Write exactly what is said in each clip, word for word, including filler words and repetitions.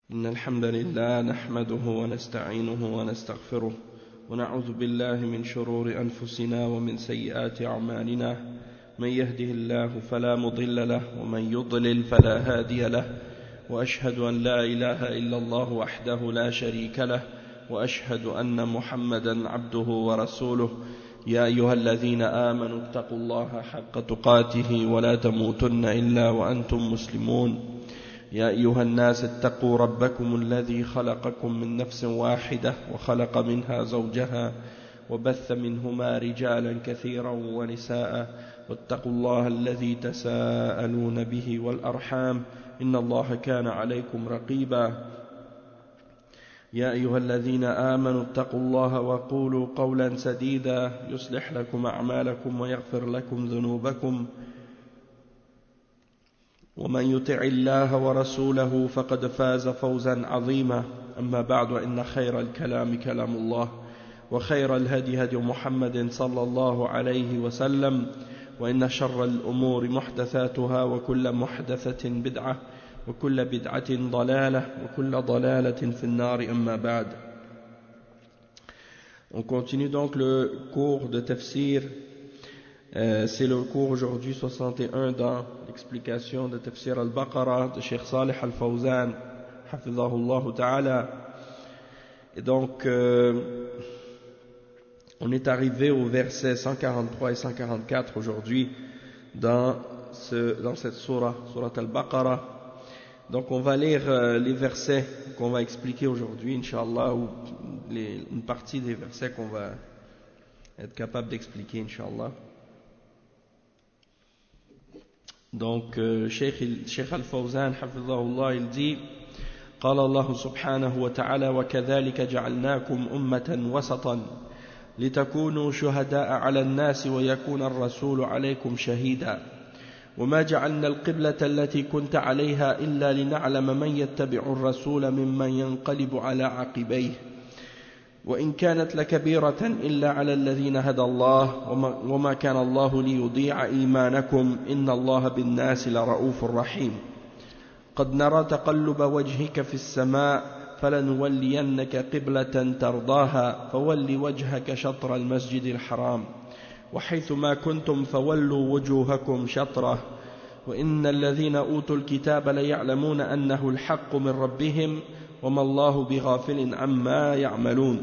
إن الحمد لله نحمده ونستعينه ونستغفره ونعوذ بالله من شرور أنفسنا ومن سيئات أعمالنا من يهده الله فلا مضل له ومن يضلل فلا هادي له وأشهد أن لا إله إلا الله وحده لا شريك له وأشهد أن محمدا عبده ورسوله يا أيها الذين آمنوا اتقوا الله حق تقاته ولا تموتن إلا وأنتم مسلمون يا أيها الناس اتقوا ربكم الذي خلقكم من نفس واحدة وخلق منها زوجها وبث منهما رجالا كثيرا ونساء واتقوا الله الذي تساءلون به والأرحام إن الله كان عليكم رقيبا يا أيها الذين آمنوا اتقوا الله وقولوا قولا سديدا يصلح لكم أعمالكم ويغفر لكم ذنوبكم ومن يطع الله ورسوله فقد فاز فوزا عظيما أما بعد إن خير الكلام كلام الله وخير الهدي هدي محمد صلى الله عليه وسلم وإن شر الأمور محدثاتها وكل محدثة بدعة وكل بدعة ضلالة وكل ضلالة في النار أما بعد. On continue donc le cours de tafsir. Euh, c'est le cours aujourd'hui soixante et un dans l'explication de Tafsir al-Baqarah de Cheikh Salih al-Fawzan hafidhahullah ta'ala. Et donc euh, on est arrivé au verset cent quarante-trois et cent quarante-quatre aujourd'hui dans, ce, dans cette surah, surah al-Baqarah. Donc on va lire euh, les versets qu'on va expliquer aujourd'hui, Inch'Allah, ou les, une partie des versets qu'on va être capable d'expliquer, Inch'Allah. Donc, euh, Cheikh, Cheikh Al-Fawzan, hafidhahullah, il dit قال الله سبحانه وتعالى وكذلك جعلناكم أمة وسطا لتكونوا شهداء على الناس ويكون الرسول عليكم شهيدا وما جعلنا القبلة التي كنت عليها إلا لنعلم من يتبع الرسول ممن ينقلب على عقبيه وإن كانت لكبيرة إلا على الذين هدى الله وما, وما كان الله ليضيع إيمانكم إن الله بالناس لرؤوف رحيم قد نرى تقلب وجهك في السماء فلنولينك قبلة ترضاها فول وجهك شطر المسجد الحرام وحيث ما كنتم فولوا وجوهكم شطره وإن الذين أوتوا الكتاب ليعلمون أنه الحق من ربهم وما الله بغافل عما يعملون.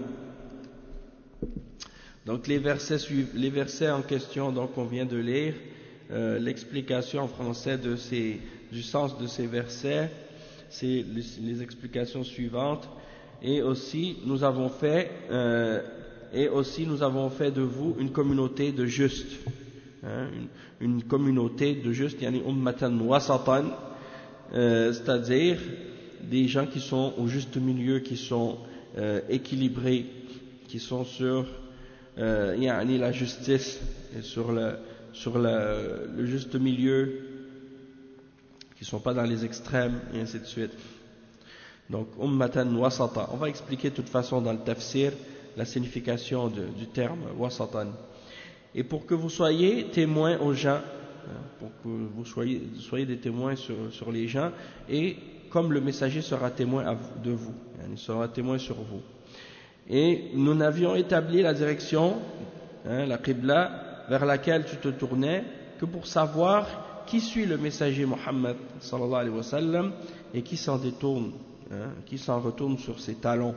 Donc les versets, les versets en question donc on vient de lire, euh, l'explication en français de ces, du sens de ces versets, c'est les, les explications suivantes. Et aussi nous avons fait euh, et aussi nous avons fait de vous une communauté de justes, hein, une, une communauté de justes, yani ummatan wasatan, euh, c'est-à-dire des gens qui sont au juste milieu, qui sont euh, équilibrés, qui sont sur euh, yani la justice et sur le sur le, le juste milieu, qui ne sont pas dans les extrêmes et ainsi de suite. Donc ummatan wasata. On va expliquer de toute façon dans le tafsir la signification de, du terme wasatan. Et pour que vous soyez témoins aux gens, pour que vous soyez, soyez des témoins sur, sur les gens, et comme le messager sera témoin de vous, il sera témoin sur vous. Et nous n'avions établi la direction, hein, la qibla, vers laquelle tu te tournais, que pour savoir qui suit le messager Muhammad sallallahu alayhi wa sallam et qui s'en détourne, hein, qui s'en retourne sur ses talons.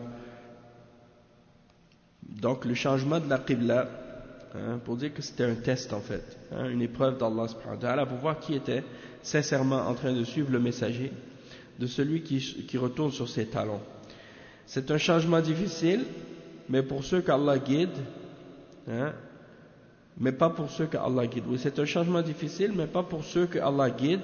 Donc le changement de la qibla, hein, pour dire que c'était un test en fait, hein, une épreuve d'Allah subhanahu wa ta'ala pour voir qui était sincèrement en train de suivre le messager, de celui qui, qui retourne sur ses talons. C'est un changement difficile, mais pour ceux qu'Allah guide, hein, mais pas pour ceux qu'Allah guide. Oui, c'est un changement difficile, mais pas pour ceux qu'Allah guide.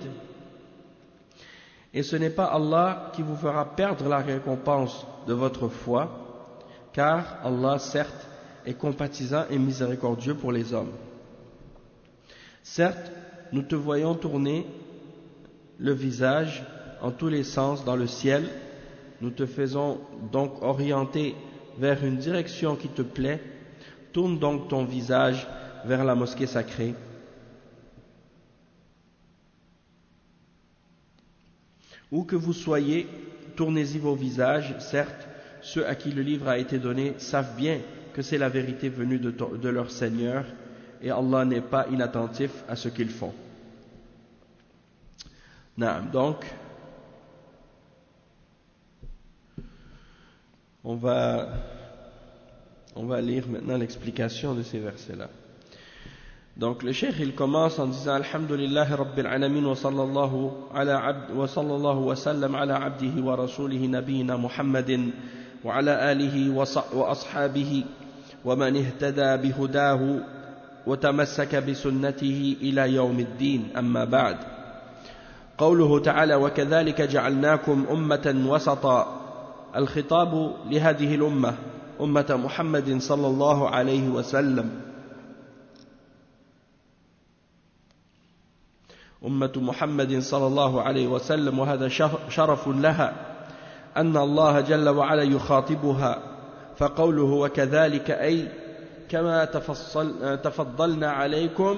Et ce n'est pas Allah qui vous fera perdre la récompense de votre foi, car Allah, certes, est compatissant et miséricordieux pour les hommes. Certes, nous te voyons tourner le visage en tous les sens dans le ciel, nous te faisons donc orienter vers une direction qui te plaît, tourne donc ton visage vers la mosquée sacrée. Où que vous soyez, tournez-y vos visages, certes, ceux à qui le livre a été donné savent bien que c'est la vérité venue de, de leur Seigneur, et Allah n'est pas inattentif à ce qu'ils font. Naam, donc, on va, on va lire maintenant l'explication de ces versets-là. Donc le cheikh il commence en disant Alhamdulillah Rabbil Alamin wa sallallahu ala abd wa sallallahu wa sallam ala abdihi wa rasulihi nabiyina Muhammadin wa ala alihi wa ashabihi wa man ihtada bihudahu wa tamassaka bi sunnatihi ila yawmiddin amma ba'd. قوله تعالى وكذلك جعلناكم أمة وسطا الخطاب لهذه الأمة أمة محمد صلى الله عليه وسلم أمة محمد صلى الله عليه وسلم وهذا شرف لها أن الله جل وعلا يخاطبها فقوله وكذلك أي كما تفصل تفضلنا عليكم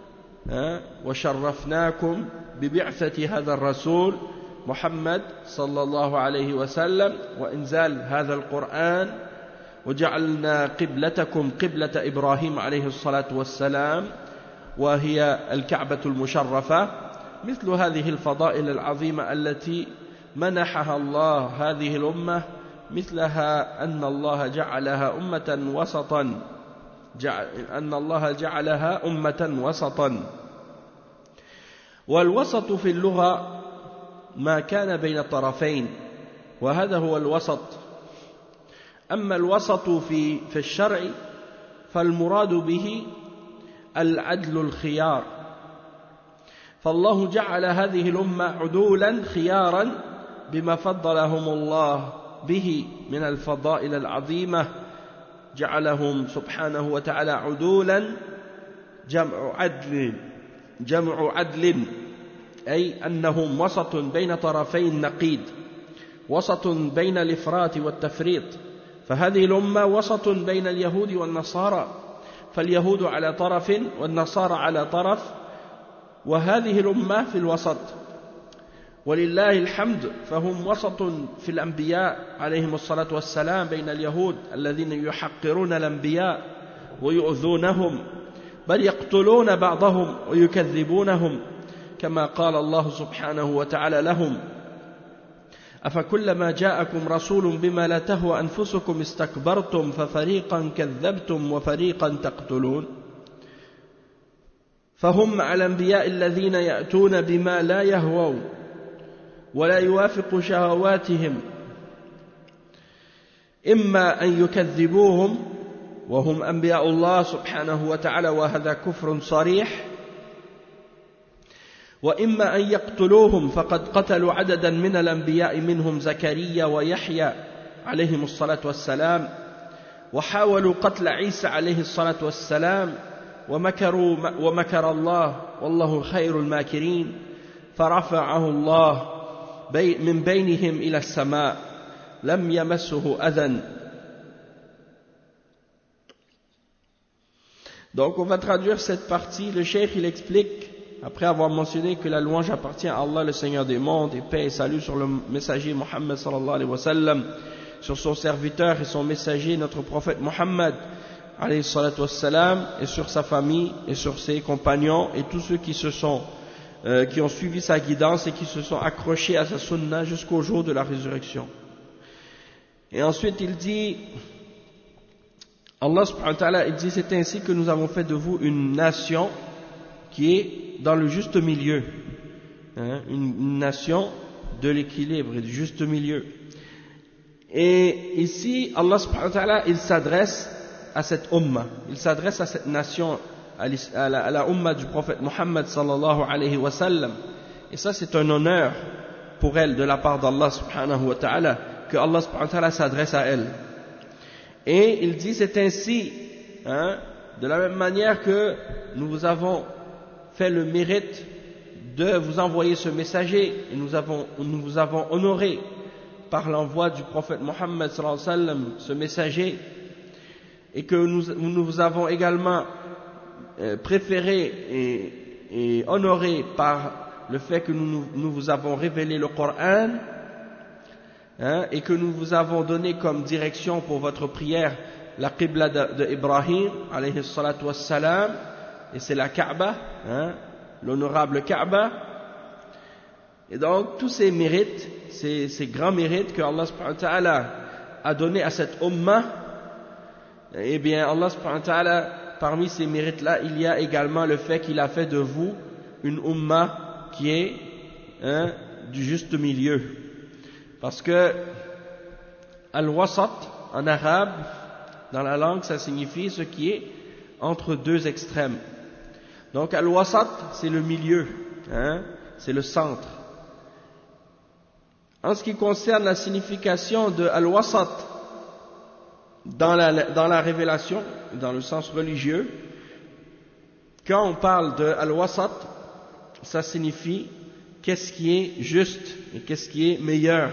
وشرفناكم ببعثة هذا الرسول محمد صلى الله عليه وسلم وإنزال هذا القرآن وجعلنا قبلتكم قبلة إبراهيم عليه الصلاة والسلام وهي الكعبة المشرفة مثل هذه الفضائل العظيمة التي منحها الله هذه الأمة مثلها أن الله جعلها أمة وسطا جعل أن الله جعلها أمة وسطا والوسط في اللغة ما كان بين الطرفين وهذا هو الوسط أما الوسط في في الشرع فالمراد به العدل الخيار فالله جعل هذه الأمة عدولا خيارا بما فضلهم الله به من الفضائل العظيمة جعلهم سبحانه وتعالى عدولا جمع عدل جمع عدل أي أنهم وسط بين طرفي النقيض وسط بين الإفراط والتفريط فهذه الأمة وسط بين اليهود والنصارى فاليهود على طرف والنصارى على طرف وهذه الأمة في الوسط ولله الحمد فهم وسط في الأنبياء عليهم الصلاة والسلام بين اليهود الذين يحقرون الأنبياء ويؤذونهم بل يقتلون بعضهم ويكذبونهم كما قال الله سبحانه وتعالى لهم أفكلما جاءكم رسول بما لا تهوى أنفسكم استكبرتم ففريقا كذبتم وفريقا تقتلون فهم مع الأنبياء الذين يأتون بما لا يهوون ولا يوافق شهواتهم إما أن يكذبوهم وهم أنبياء الله سبحانه وتعالى وهذا كفر صريح وإما أن يقتلوهم فقد قتلوا عددا من الأنبياء منهم زكريا ويحيى عليهم الصلاة والسلام وحاولوا قتل عيسى عليه الصلاة والسلام ومكروا ومكر الله والله خير الماكرين فرفعه الله من بينهم إلى السماء لم يمسه أذى. Donc on va traduire cette partie. Le cheikh il explique, après avoir mentionné que la louange appartient à Allah le Seigneur des mondes et paix et salut sur le messager Muhammad sallallahu alayhi wa sallam, sur son serviteur et son messager notre prophète Muhammad alayhi salatu wassalam, et sur sa famille et sur ses compagnons et tous ceux qui se sont euh, qui ont suivi sa guidance et qui se sont accrochés à sa sunna jusqu'au jour de la résurrection. Et ensuite il dit, Allah subhanahu wa ta'ala, il dit, c'est ainsi que nous avons fait de vous une nation qui est dans le juste milieu, hein, une, une nation de l'équilibre et du juste milieu. Et ici, Allah subhanahu wa ta'ala, il s'adresse à cette umma, il s'adresse à cette nation, à la, à la umma du prophète Muhammad sallallahu alayhi wa sallam. Et ça, c'est un honneur pour elle de la part d'Allah subhanahu wa ta'ala, que Allah subhanahu wa ta'ala s'adresse à elle. Et il dit, c'est ainsi, hein, de la même manière que nous vous avons fait le mérite de vous envoyer ce messager, et nous, avons, nous vous avons honoré par l'envoi du prophète Muhammad sallallahu alayhi wa sallam, ce messager, et que nous, nous vous avons également euh, préféré et, et honoré par le fait que nous, nous vous avons révélé le Coran. hein, et que nous vous avons donné comme direction pour votre prière la qibla de, de Ibrahim, alayhi salatu wassalam, et c'est la Kaaba, hein, l'honorable Kaaba. Et donc, tous ces mérites, ces, ces grands mérites que Allah subhanahu wa ta'ala a donné à cette ummah, eh bien, Allah subhanahu wa ta'ala, parmi ces mérites-là, il y a également le fait qu'il a fait de vous une ummah qui est, hein, du juste milieu. Parce que al-wasat, en arabe, dans la langue, ça signifie ce qui est entre deux extrêmes. Donc al-wasat, c'est le milieu, hein, c'est le centre. En ce qui concerne la signification de al-wasat dans la, dans la révélation, dans le sens religieux, quand on parle de al-wasat, ça signifie qu'est-ce qui est juste et qu'est-ce qui est meilleur.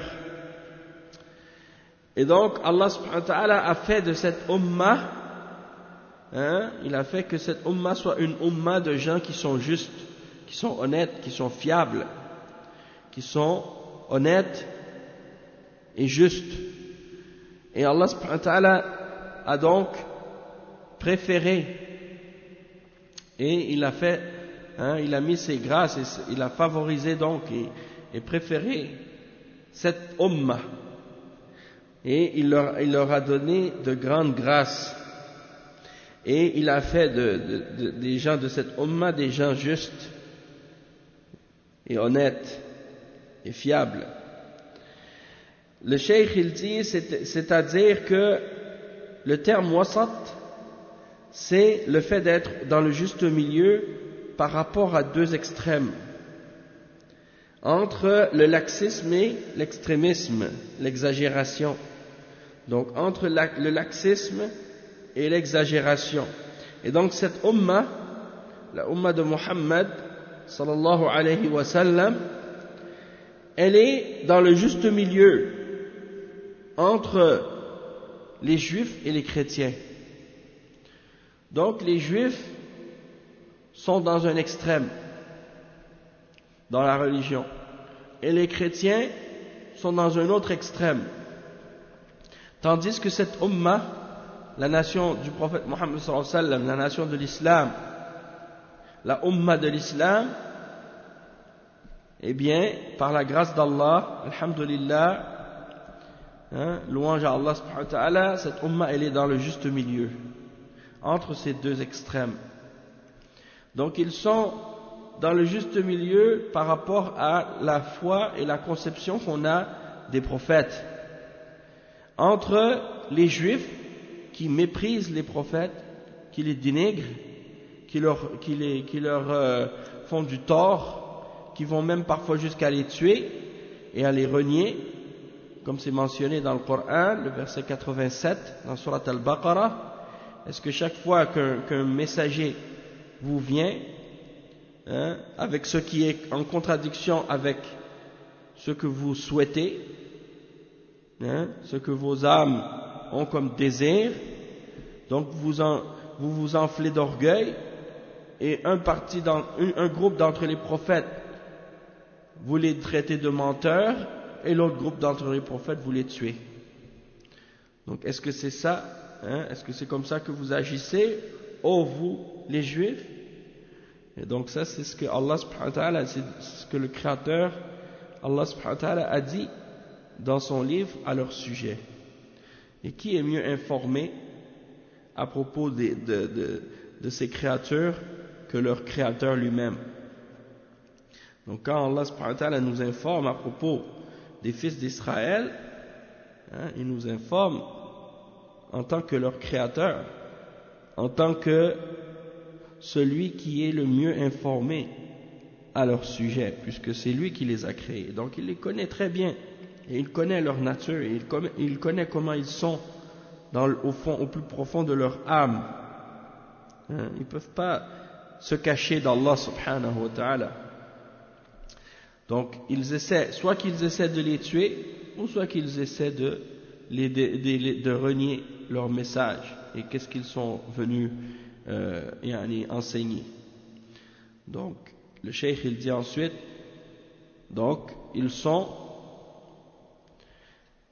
Et donc Allah subhanahu wa ta'ala a fait de cette ummah, hein, il a fait que cette ummah soit une ummah de gens qui sont justes, qui sont honnêtes, qui sont fiables, qui sont honnêtes et justes. Et Allah subhanahu wa ta'ala a donc préféré, et il a fait, hein, il a mis ses grâces, et il a favorisé donc et, et préféré cette ummah. Et il leur, il leur a donné de grandes grâces. Et il a fait de, de, de, des gens de cette ummah des gens justes et honnêtes et fiables. Le cheikh il dit, c'est-à-dire que le terme wasat, c'est le fait d'être dans le juste milieu par rapport à deux extrêmes, entre le laxisme et l'extrémisme, l'exagération. Donc entre le laxisme et l'exagération. Et donc cette ummah, la ummah de Muhammad sallallahu alayhi wa sallam, elle est dans le juste milieu entre les juifs et les chrétiens. Donc les juifs sont dans un extrême dans la religion et les chrétiens sont dans un autre extrême. Tandis que cette ummah, la nation du prophète Mohammed sallallahu alayhi wa sallam, la nation de l'islam, la ummah de l'islam, eh bien, par la grâce d'Allah, alhamdulillah, hein, louange à Allah subhanahu wa ta'ala, cette ummah, elle est dans le juste milieu, entre ces deux extrêmes. Donc ils sont dans le juste milieu par rapport à la foi et la conception qu'on a des prophètes. Entre les juifs qui méprisent les prophètes, qui les dénigrent, qui leur, qui les, qui leur euh, font du tort, qui vont même parfois jusqu'à les tuer et à les renier, comme c'est mentionné dans le Coran, le verset quatre-vingt-sept, dans Surat Al-Baqarah. Est-ce que chaque fois qu'un, qu'un messager vous vient, hein, avec ce qui est en contradiction avec ce que vous souhaitez, hein, ce que vos âmes ont comme désir, donc vous, en, vous vous enflez d'orgueil, et un, parti dans, un, un groupe d'entre les prophètes, vous les traitez de menteurs, et l'autre groupe d'entre les prophètes, vous les tuez. Donc est-ce que c'est ça, hein, est-ce que c'est comme ça que vous agissez, ô vous les juifs? Et donc ça c'est ce que Allah subhanahu wa ta'ala, c'est ce que le Créateur, Allah subhanahu wa ta'ala a dit dans son livre à leur sujet. Et qui est mieux informé à propos de, de, de, de ces créatures que leur Créateur lui-même? Donc quand Allah subhanahu wa ta'ala nous informe à propos des fils d'Israël, hein, il nous informe en tant que leur Créateur, en tant que celui qui est le mieux informé à leur sujet, puisque c'est lui qui les a créés. Donc il les connaît très bien. Et il connaît leur nature, et il connaît, il connaît comment ils sont dans, au fond, au plus profond de leur âme. Hein, ils ne peuvent pas se cacher d'Allah subhanahu wa ta'ala. Donc ils essaient, soit qu'ils essaient de les tuer, ou soit qu'ils essaient de, les, de, de, de renier leur message, et qu'est-ce qu'ils sont venus euh, enseigner. Donc le cheikh il dit ensuite, donc ils sont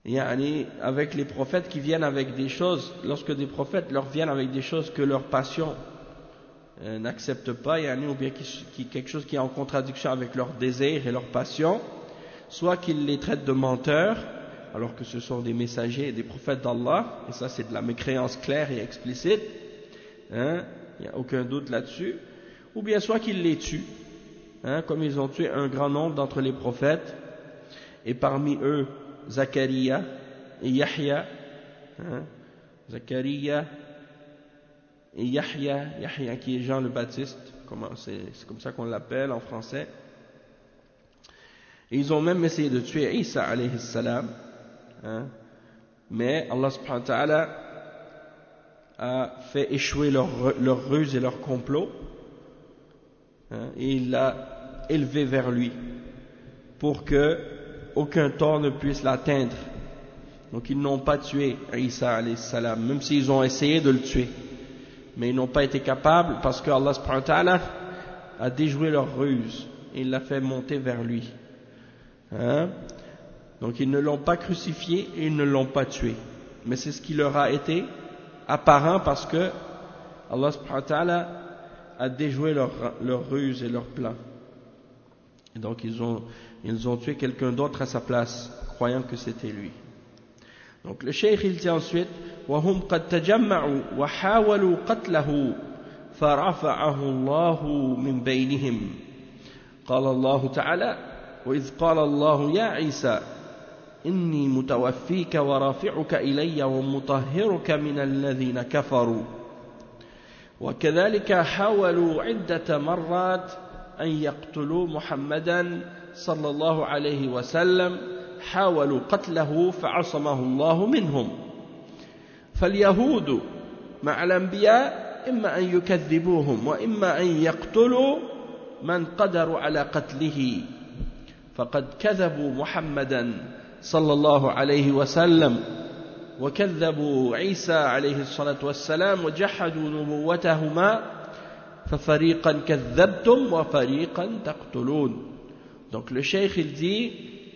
yani, avec les prophètes qui viennent avec des choses, lorsque des prophètes leur viennent avec des choses que leur passion euh, n'accepte pas, yani, ou bien qui, qui, quelque chose qui est en contradiction avec leur désir et leur passion, soit qu'ils les traitent de menteurs, alors que ce sont des messagers et des prophètes d'Allah, et ça c'est de la mécréance claire et explicite, hein, il n'y a aucun doute là-dessus, ou bien soit qu'ils les tuent, hein, comme ils ont tué un grand nombre d'entre les prophètes, et parmi eux Zacharia et Yahya, hein, Zacharia et Yahya, Yahya qui est Jean le Baptiste, c'est comme ça qu'on l'appelle en français. Et ils ont même essayé de tuer Isa alayhi salam, hein, mais Allah subhanahu wa ta'ala a fait échouer leur, leur ruse et leur complot, hein, et il l'a élevé vers lui pour que aucun tort ne puisse l'atteindre. Donc ils n'ont pas tué Isa alayhi salam, même s'ils ont essayé de le tuer, mais ils n'ont pas été capables parce que Allah subhanahu wa ta'ala a déjoué leur ruse et il l'a fait monter vers lui, hein? Donc ils ne l'ont pas crucifié et ils ne l'ont pas tué, mais c'est ce qui leur a été apparent parce que Allah subhanahu wa ta'ala a déjoué leur, leur ruse et leur plan. Et donc ils ont, ils ont tué quelqu'un d'autre à sa place, croyant que c'était lui. Donc le cheikh il dit ensuite وهم قد تجمعوا وحاولوا قتله فرفعه الله من بينهم قال الله تعالى وإذ قال الله يا عيسى إني متوفيك ورافعك إلي ومطهرك من الذين كفروا وكذلك حاولوا عدة مرات أن يقتلوا محمدا صلى الله عليه وسلم حاولوا قتله فعصمه الله منهم فاليهود مع الأنبياء إما أن يكذبوهم وإما أن يقتلوا من قدروا على قتله فقد كذبوا محمدا صلى الله عليه وسلم وكذبوا عيسى عليه الصلاة والسلام وجحدوا نبوتهما ففريقا كذبتم وفريقا تقتلون. Donc le cheikh il dit,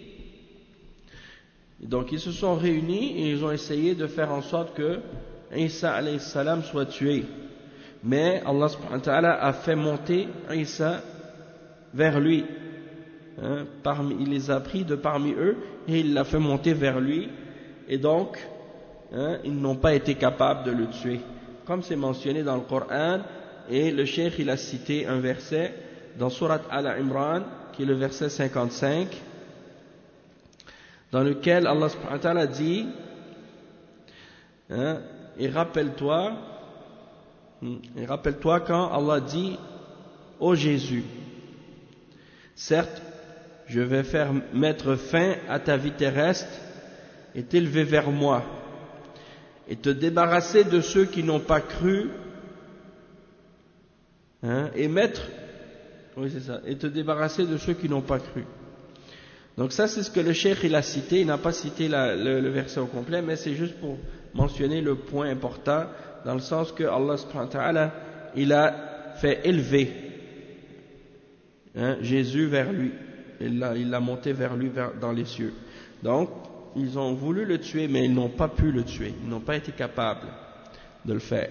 donc ils se sont réunis et ils ont essayé de faire en sorte que Isa alayhi salam soit tué, mais Allah subhanahu wa ta'ala a fait monter Isa vers lui, hein, parmi, il les a pris de parmi eux et il l'a fait monter vers lui, et donc hein, ils n'ont pas été capables de le tuer comme c'est mentionné dans le Coran. Et le cheikh il a cité un verset dans Surat Al-Imran qui est le verset cinquante-cinq, dans lequel Allah subhanahu wa ta'ala dit, hein, et rappelle-toi, et rappelle-toi quand Allah dit ô Jésus, certes je vais faire mettre fin à ta vie terrestre et t'élever vers moi et te débarrasser de ceux qui n'ont pas cru, hein, et mettre, oui c'est ça, et te débarrasser de ceux qui n'ont pas cru. Donc ça c'est ce que le cheikh il a cité, il n'a pas cité la, le, le verset au complet, mais c'est juste pour mentionner le point important, dans le sens que Allah subhanahu wa ta'ala il a fait élever, hein, Jésus vers lui, il l'a, il l'a monté vers lui vers, dans les cieux. Donc ils ont voulu le tuer mais ils n'ont pas pu le tuer, ils n'ont pas été capables de le faire.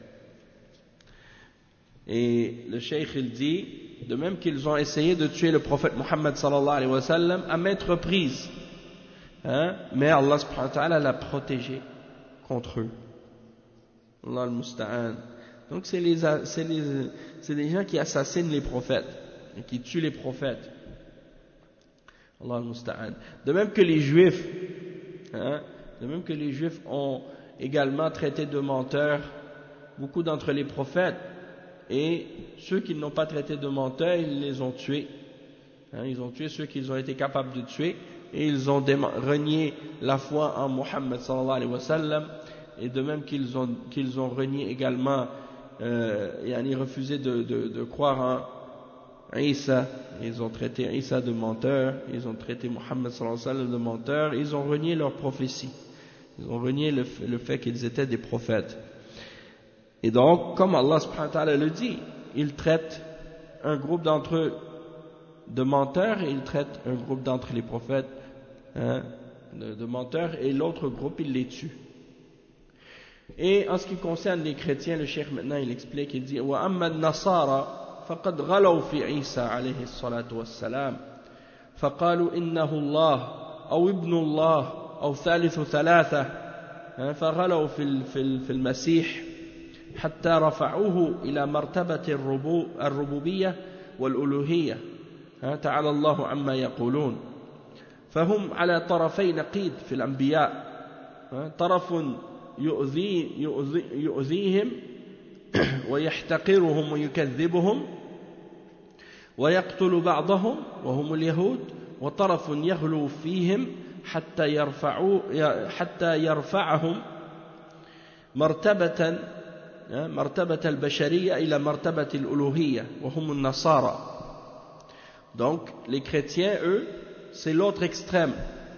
Et le cheikh il dit, de même qu'ils ont essayé de tuer le prophète Muhammad sallallahu alayhi wa sallam à maintes reprises, hein, mais Allah subhanahu wa ta'ala l'a protégé contre eux. Allah al-Musta'an. Donc c'est les, c'est les, c'est des gens qui assassinent les prophètes et qui tuent les prophètes. Allah al-Musta'an. De même que les juifs, hein, de même que les juifs ont également traité de menteurs beaucoup d'entre les prophètes. Et ceux qui n'ont pas traité de menteurs, ils les ont tués. Hein, ils ont tué ceux qu'ils ont été capables de tuer, et ils ont renié la foi en Muhammad sallallahu alayhi wa sallam, et de même qu'ils ont, qu'ils ont renié également, euh, et refusé de, de, de croire en Isa. Ils ont traité Isa de menteur, ils ont traité Muhammad sallallahu alayhi wa sallam de menteur, ils ont renié leur prophétie, ils ont renié le, le fait qu'ils étaient des prophètes. Et donc, comme Allah subhanahu wa ta'ala le dit, il traite un groupe d'entre eux de menteurs et il traite un groupe d'entre les prophètes, hein, de, de menteurs, et l'autre groupe, il les tue. Et en ce qui concerne les chrétiens, le cheikh maintenant il explique, il dit وَأَمَّا النَّصَارَى فَقَدْ غَلَوْا فِي عِيسَى عليه الصلاة والسلام فقالوا إنه الله أو ابن الله أو ثالث ثلاثة فغلوا في في المسيح حتى رفعوه إلى مرتبة الربوبية والألوهية تعالى الله عما يقولون فهم على طرفي نقيض في الأنبياء طرف يؤذي يؤذي يؤذيهم ويحتقرهم ويكذبهم ويقتل بعضهم وهم اليهود وطرف يغلو فيهم حتى يرفعوا حتى يرفعهم مرتبة مرتبة البشرية إلى مرتبة الألوهية وهم النصارى. Donc les chrétiens, eux, c'est l'autre extrême.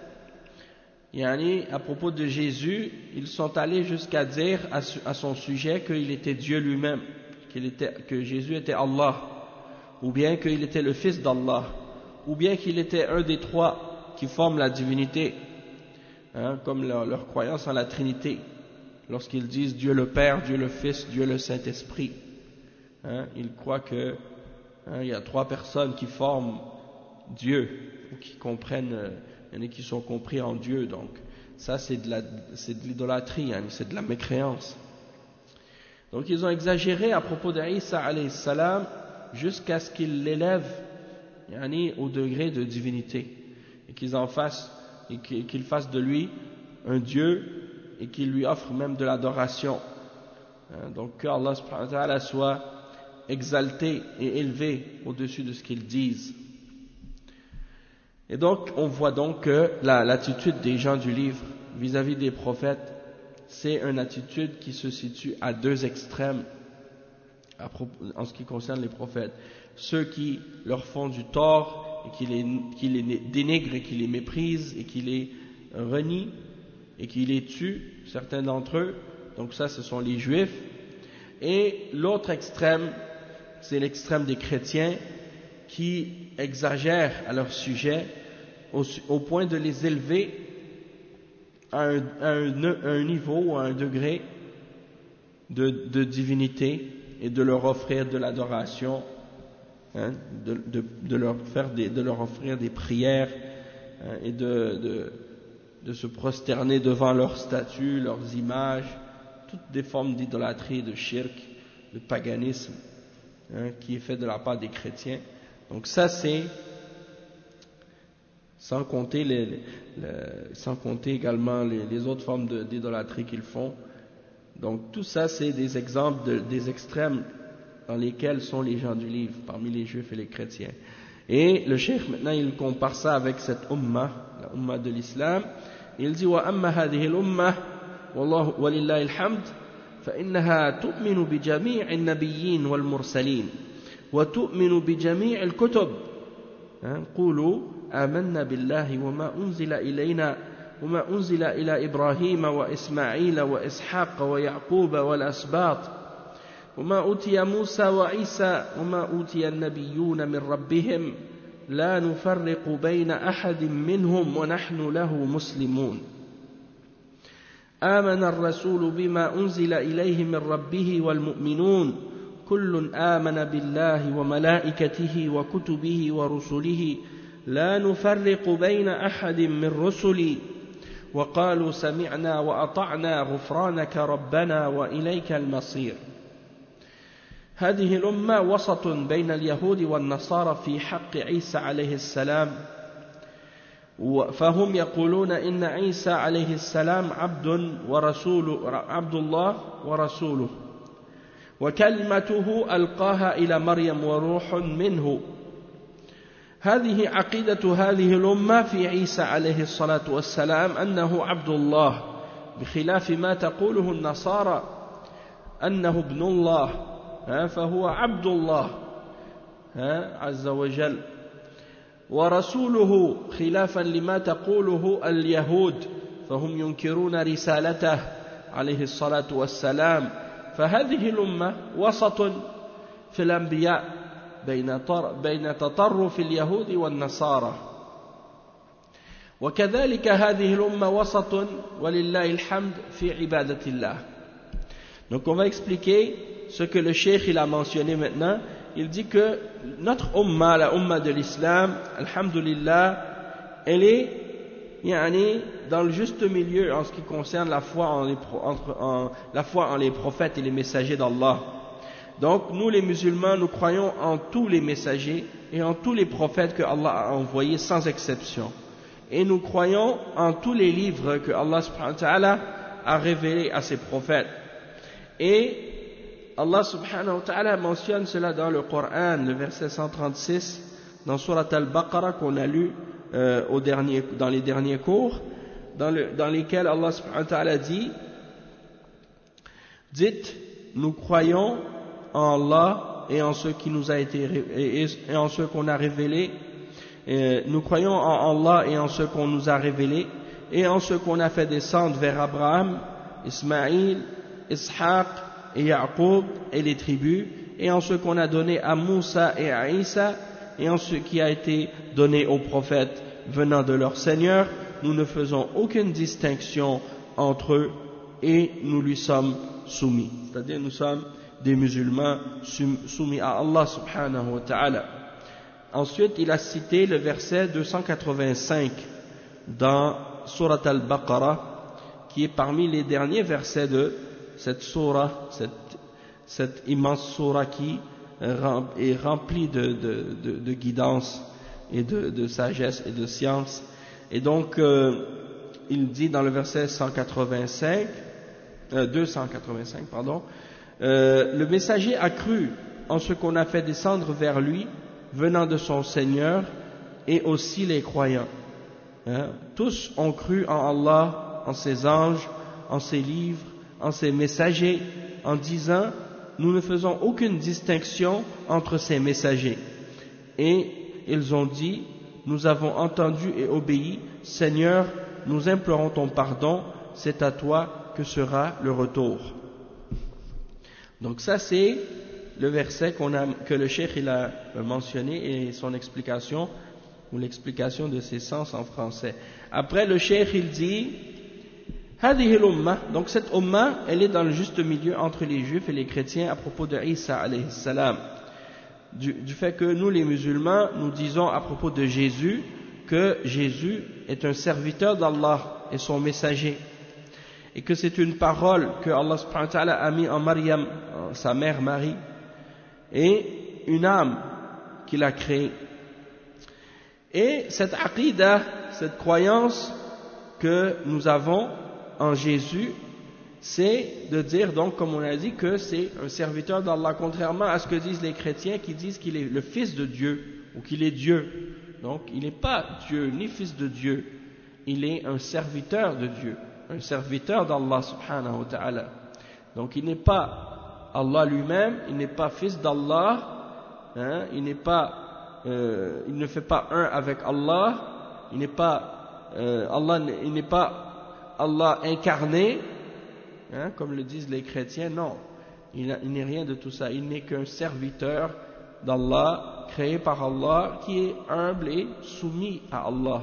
Yani, à propos de Jésus, ils sont allés jusqu'à dire à, à son sujet qu'il était Dieu lui-même, qu'il était, que Jésus était Allah, ou bien qu'il était le fils d'Allah, ou bien qu'il était un des trois qui forment la divinité, hein, comme leur, leur croyance en la Trinité, lorsqu'ils disent Dieu le Père, Dieu le Fils, Dieu le Saint-Esprit. Hein, ils croient que hein, il y a trois personnes qui forment Dieu, ou qui comprennent... Euh, il y en a qui sont compris en Dieu, donc ça c'est de la, c'est de l'idolâtrie, hein, c'est de la mécréance. Donc ils ont exagéré à propos d'Isa alayhi salam jusqu'à ce qu'ils l'élèvent yani, au degré de divinité, et qu'ils en fassent, et qu'ils fassent de lui un Dieu, et qu'ils lui offrent même de l'adoration. Hein, donc que Allah subhanahu wa ta'ala soit exalté et élevé au-dessus de ce qu'ils disent. Et donc, on voit donc que la, l'attitude des gens du livre vis-à-vis des prophètes, c'est une attitude qui se situe à deux extrêmes à propos, en ce qui concerne les prophètes. Ceux qui leur font du tort, et qui les, qui les dénigrent et qui les méprisent et qui les renient et qui les tuent, certains d'entre eux, donc ça ce sont les juifs. Et l'autre extrême, c'est l'extrême des chrétiens qui exagèrent à leur sujet au, au point de les élever à un, à un, à un niveau, à un degré de, de divinité et de leur offrir de l'adoration, hein, de, de, de, leur faire des, de leur offrir des prières hein, et de, de, de se prosterner devant leurs statues, leurs images, toutes des formes d'idolâtrie, de shirk, de paganisme hein, qui est fait de la part des chrétiens. Donc ça c'est sans compter, les, les, les, sans compter également les, les autres formes de, d'idolâtrie qu'ils font. Donc tout ça c'est des exemples de, des extrêmes dans lesquels sont les gens du livre, parmi les juifs et les chrétiens. Et le cheikh maintenant il compare ça avec cette umma, la umma de l'islam. Il dit wa amma hadhihi al-umma wallahu walillahi alhamd fa innaha tu'minu bi jami' an-nabiyyin wal mursalin wa tu'minu bi jami' al-kutub. قولوا آمنا بالله وما أنزل إلينا وما أنزل إلى إبراهيم وإسماعيل وإسحاق ويعقوب والأسباط وما أوتي موسى وعيسى وما أوتي النبيون من ربهم لا نفرق بين أحد منهم ونحن له مسلمون آمن الرسول بما أنزل إليه من ربه والمؤمنون كل آمن بالله وملائكته وكتبه ورسله لا نفرق بين أحد من رسلي وقالوا سمعنا وأطعنا غفرانك ربنا وإليك المصير. هذه الأمة وسط بين اليهود والنصارى في حق عيسى عليه السلام، فهم يقولون إن عيسى عليه السلام عبد ورسول عبد الله ورسوله وكلمته ألقاها إلى مريم وروح منه. هذه عقيدة هذه الأمة في عيسى عليه الصلاة والسلام أنه عبد الله، بخلاف ما تقوله النصارى أنه ابن الله، فهو عبد الله عز وجل ورسوله، خلافا لما تقوله اليهود فهم ينكرون رسالته عليه الصلاة والسلام. فهذه الأمة وسط في الأنبياء بين بين تطرف اليهود والنصارى. وكذلك هذه الأمة وسط ولله الحمد في عبادة الله. Donc on va expliquer ce que le cheikh il a mentionné maintenant. Il dit que notre umma, la umma de l'islam, alhamdulillah, elle est yani, dans le juste milieu en ce qui concerne la foi en les, entre, en, la foi en les prophètes et les messagers d'Allah. Donc nous les musulmans, nous croyons en tous les messagers et en tous les prophètes que Allah a envoyés sans exception. Et nous croyons en tous les livres que Allah subhanahu wa ta'ala a révélés à ses prophètes. Et Allah subhanahu wa ta'ala mentionne cela dans le Coran, le verset cent trente-six, dans Surat al-Baqarah qu'on a lu euh, au dernier, dans les derniers cours, dans, le, dans lesquels Allah subhanahu wa ta'ala dit, dites, nous croyons en Allah et en ce qui nous a été et, et en ce qu'on a révélé. Et nous croyons en Allah et en ce qu'on nous a révélé et en ce qu'on a fait descendre vers Abraham, Ismaïl, Ishaq et Yaqub et les tribus, et en ce qu'on a donné à Moussa et à Isa, et en ce qui a été donné aux prophètes venant de leur Seigneur. Nous ne faisons aucune distinction entre eux et nous lui sommes soumis. C'est-à-dire nous sommes des musulmans soumis à Allah subhanahu wa ta'ala. Ensuite, il a cité le verset deux cent quatre-vingt-cinq dans Surat al-Baqarah, qui est parmi les derniers versets de cette surah, cette, cette immense surah qui est remplie de, de, de, de guidance et de, de sagesse et de science. Et donc, euh, il dit dans le verset cent quatre-vingt-cinq, euh, deux cent quatre-vingt-cinq, pardon, euh, le messager a cru en ce qu'on a fait descendre vers lui, venant de son Seigneur, et aussi les croyants. Hein? Tous ont cru en Allah, en ses anges, en ses livres, en ses messagers, en disant, nous ne faisons aucune distinction entre ces messagers. Et ils ont dit, nous avons entendu et obéi, Seigneur, nous implorons ton pardon, c'est à toi que sera le retour. Donc ça c'est le verset qu'on a, que le cheikh il a mentionné et son explication, ou l'explication de ses sens en français. Après le cheikh il dit, هذه الأمة, donc cette umma, elle est dans le juste milieu entre les juifs et les chrétiens à propos de Isa alayhi salam. Du, du fait que nous les musulmans, nous disons à propos de Jésus que Jésus est un serviteur d'Allah et son messager. Et que c'est une parole que Allah subhanahu wa ta'ala a mis en Maryam, sa mère Marie, et une âme qu'il a créée. Et cette aqidah, cette croyance que nous avons en Jésus, c'est de dire donc, comme on a dit, que c'est un serviteur d'Allah, contrairement à ce que disent les chrétiens qui disent qu'il est le fils de Dieu, ou qu'il est Dieu. Donc il n'est pas Dieu, ni fils de Dieu, il est un serviteur de Dieu, un serviteur d'Allah subhanahu wa ta'ala. Donc il n'est pas Allah lui-même, il n'est pas fils d'Allah, hein, il n'est pas, euh, il ne fait pas un avec Allah, il n'est pas, euh, Allah, il n'est pas Allah incarné, hein, comme le disent les chrétiens, non, il, il n'est rien de tout ça, il n'est qu'un serviteur d'Allah, créé par Allah, qui est humble et soumis à Allah.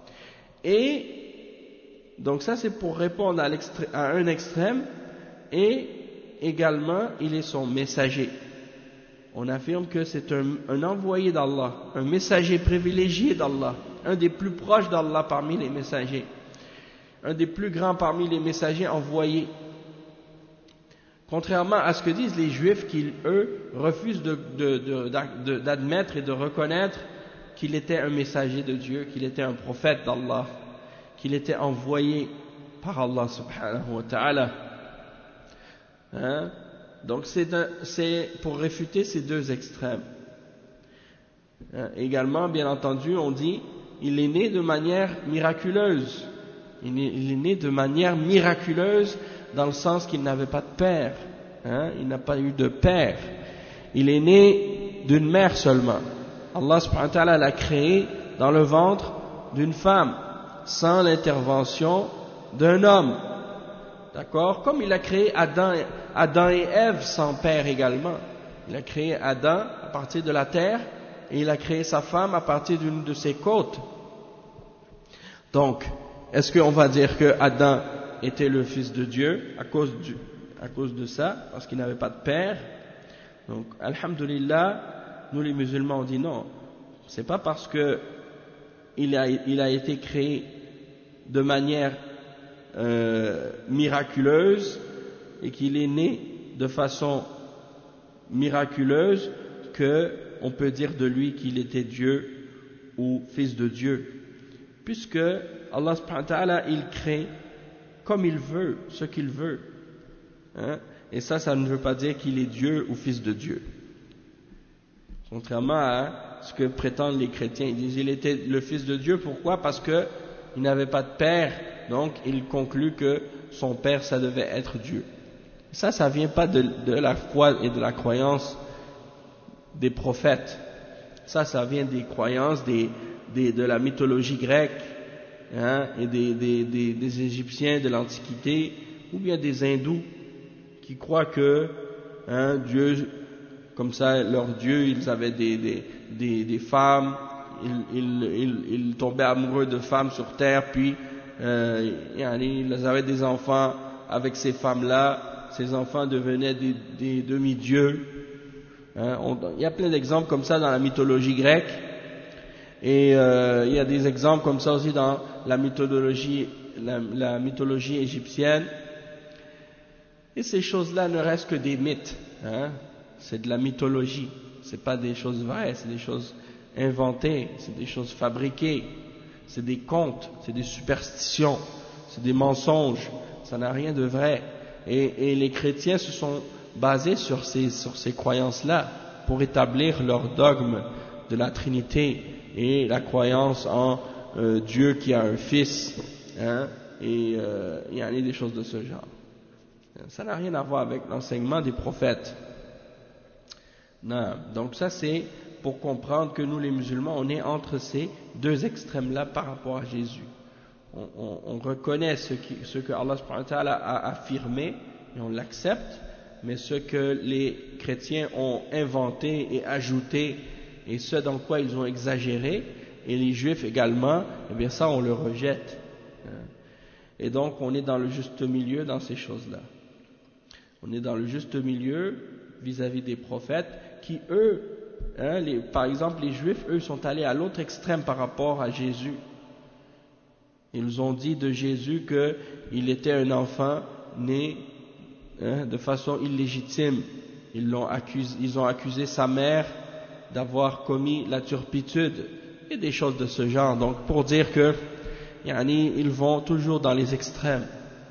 Et, donc ça c'est pour répondre à, à un extrême, et également il est son messager. On affirme que c'est un, un envoyé d'Allah, un messager privilégié d'Allah, un des plus proches d'Allah parmi les messagers, un des plus grands parmi les messagers envoyés. Contrairement à ce que disent les juifs qui, eux, refusent de, de, de, de, d'admettre et de reconnaître qu'il était un messager de Dieu, qu'il était un prophète d'Allah, qu'il était envoyé par Allah subhanahu wa ta'ala. Hein? Donc c'est pour réfuter ces deux extrêmes. Hein? Également, bien entendu, on dit, il est né de manière miraculeuse. Il est, il est né de manière miraculeuse dans le sens qu'il n'avait pas de père, hein? Il n'a pas eu de père, il est né d'une mère seulement. Allah subhanahu wa ta'ala l'a créé dans le ventre d'une femme, sans l'intervention d'un homme, d'accord? Comme il a créé Adam, Adam et Ève sans père également. Il a créé Adam à partir de la terre et il a créé sa femme à partir d'une de ses côtes. Donc, est-ce qu'on va dire que Adam était le fils de Dieu à cause, du, à cause de ça, parce qu'il n'avait pas de père? Donc, alhamdulillah, nous les musulmans on dit non. C'est pas parce que il a, il a été créé de manière euh, miraculeuse et qu'il est né de façon miraculeuse que on peut dire de lui qu'il était Dieu ou fils de Dieu, puisque Allah subhanahu wa ta'ala il crée comme il veut, ce qu'il veut, hein? Et ça, ça ne veut pas dire qu'il est Dieu ou fils de Dieu, contrairement à ce que prétendent les chrétiens. Ils disent il était le fils de Dieu. Pourquoi? Parce que il n'avait pas de père, donc il conclut que son père ça devait être Dieu. Ça, ça vient pas de, de la foi et de la croyance des prophètes. Ça, ça vient des croyances des, des, de la mythologie grecque, hein, et des, des, des, des Égyptiens de l'Antiquité, ou bien des Hindous qui croient que hein, Dieu, comme ça, leur Dieu, ils avaient des, des, des, des femmes, ils, ils, ils, ils tombaient amoureux de femmes sur terre, puis euh, ils avaient des enfants avec ces femmes-là, ces enfants devenaient des, des demi-dieux. Hein, on, il y a plein d'exemples comme ça dans la mythologie grecque, et euh, il y a des exemples comme ça aussi dans la mythologie, la, la mythologie égyptienne. Et ces choses-là ne restent que des mythes, hein, c'est de la mythologie, c'est pas des choses vraies, c'est des choses inventées, c'est des choses fabriquées, c'est des contes, c'est des superstitions, c'est des mensonges, ça n'a rien de vrai. Et, et les chrétiens se sont basés sur ces, sur ces croyances-là pour établir leur dogme de la Trinité et la croyance en euh, Dieu qui a un fils, hein, et euh, il y a des choses de ce genre. Ça n'a rien à voir avec l'enseignement des prophètes. Non. Donc ça c'est pour comprendre que nous les musulmans on est entre ces deux extrêmes-là par rapport à Jésus. On, on, on reconnaît ce, qui, ce que Allah subhanahu wa ta'ala a affirmé et on l'accepte, mais ce que les chrétiens ont inventé et ajouté et ce dans quoi ils ont exagéré, et les juifs également, eh bien ça on le rejette. Et donc on est dans le juste milieu dans ces choses-là. On est dans le juste milieu vis-à-vis des prophètes qui eux, hein, les, par exemple les juifs, eux sont allés à l'autre extrême par rapport à Jésus. Ils ont dit de Jésus qu'il était un enfant né hein, de façon illégitime. Ils, l'ont accusé, ils ont accusé sa mère d'avoir commis la turpitude et des choses de ce genre. Donc pour dire que yani, ils vont toujours dans les extrêmes.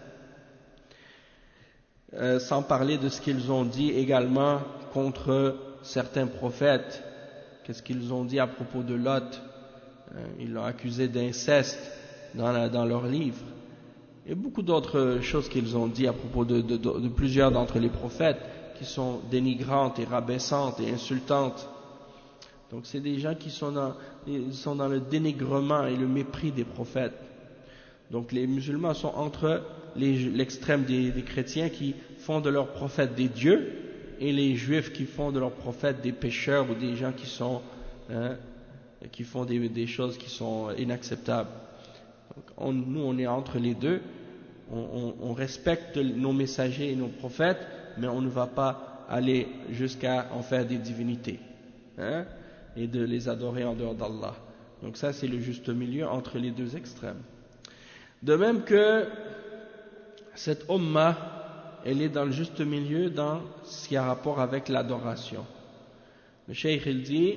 Euh, sans parler de ce qu'ils ont dit également contre certains prophètes. Qu'est-ce qu'ils ont dit à propos de Lot? euh, Ils l'ont accusé d'inceste dans, la, dans leur livre. Et beaucoup d'autres choses qu'ils ont dit à propos de, de, de, de plusieurs d'entre les prophètes qui sont dénigrantes et rabaissantes et insultantes. Donc c'est des gens qui sont dans, ils sont dans le dénigrement et le mépris des prophètes. Donc les musulmans sont entre l'extrême des, des chrétiens qui font de leurs prophètes des dieux et les juifs qui font de leurs prophètes des pécheurs ou des gens qui sont hein, qui font des, des choses qui sont inacceptables. Donc on, nous on est entre les deux, on, on, on respecte nos messagers et nos prophètes, mais on ne va pas aller jusqu'à en faire des divinités hein, et de les adorer en dehors d'Allah. Donc ça c'est le juste milieu entre les deux extrêmes. De même que cette ummah, elle est dans le juste milieu dans ce qui a rapport avec l'adoration. Le cheikh il dit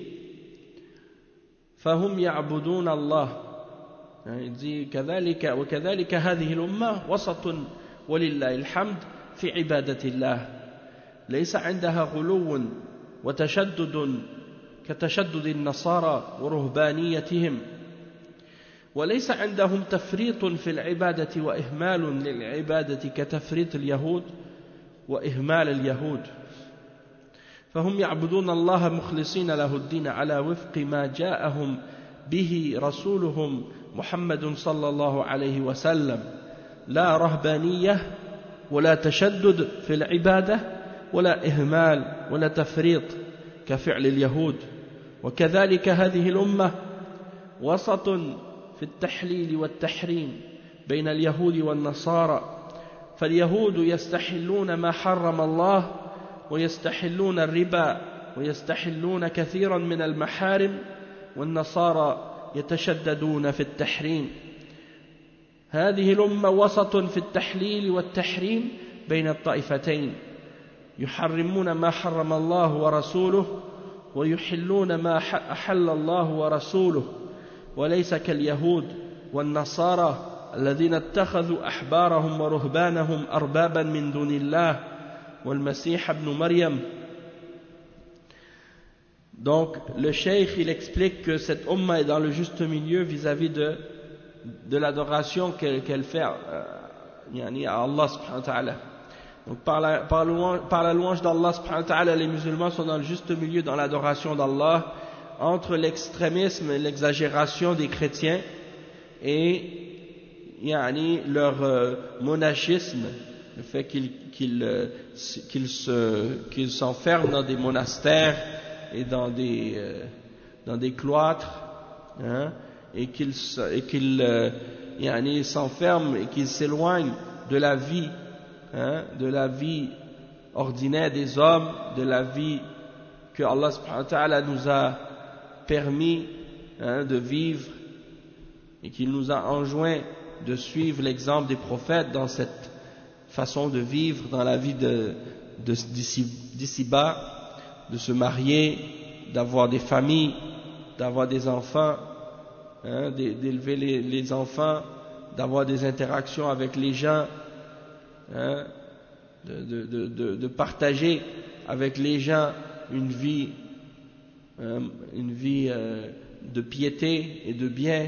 فهم يعبدون الله, il dit كذلك وكذلك هذه الأمة وسط ولله الحمد في عبادة الله ليس عندها غلو وتشدد كتشدد النصارى ورهبانيتهم وليس عندهم تفريط في العبادة وإهمال للعبادة كتفريط اليهود وإهمال اليهود فهم يعبدون الله مخلصين له الدين على وفق ما جاءهم به رسولهم محمد صلى الله عليه وسلم لا رهبانية ولا تشدد في العبادة ولا إهمال ولا تفريط كفعل اليهود وكذلك هذه الأمة وسط في التحليل والتحريم بين اليهود والنصارى فاليهود يستحلون ما حرم الله ويستحلون الربا ويستحلون كثيرا من المحارم والنصارى يتشددون في التحريم هذه الأمة وسط في التحليل والتحريم بين الطائفتين يحرمون ما حرم الله ورسوله ويحلون ما أحل الله ورسوله وليس كاليهود والنصارى الذين اتخذوا أحبارهم ورهبانهم أربابا من دون الله والمسيح ابن مريم. Donc le cheikh il explique que cette umma est dans le juste milieu vis-à-vis de, de l'adoration qu'elle, qu'elle fait euh, yani à Allah subhanahu wa ta'ala. Donc par la, par, louange, par la louange d'Allah subhanahu wa ta'ala, les musulmans sont dans le juste milieu dans l'adoration d'Allah entre l'extrémisme et l'exagération des chrétiens et yani, leur euh, monachisme, le fait qu'ils, qu'ils, euh, qu'ils, se, qu'ils s'enferment dans des monastères et dans des, euh, dans des cloîtres, hein, et qu'ils, et qu'ils euh, yani, s'enferment et qu'ils s'éloignent de la vie, hein, de la vie ordinaire des hommes, de la vie que Allah subhanahu wa ta'ala nous a permis, hein, de vivre et qu'il nous a enjoint de suivre l'exemple des prophètes dans cette façon de vivre dans la vie de, de, d'ici, d'ici-bas, de se marier, d'avoir des familles, d'avoir des enfants, hein, d'élever les, les enfants, d'avoir des interactions avec les gens, hein, de, de, de, de partager avec les gens une vie, euh, une vie euh, de piété et de bien,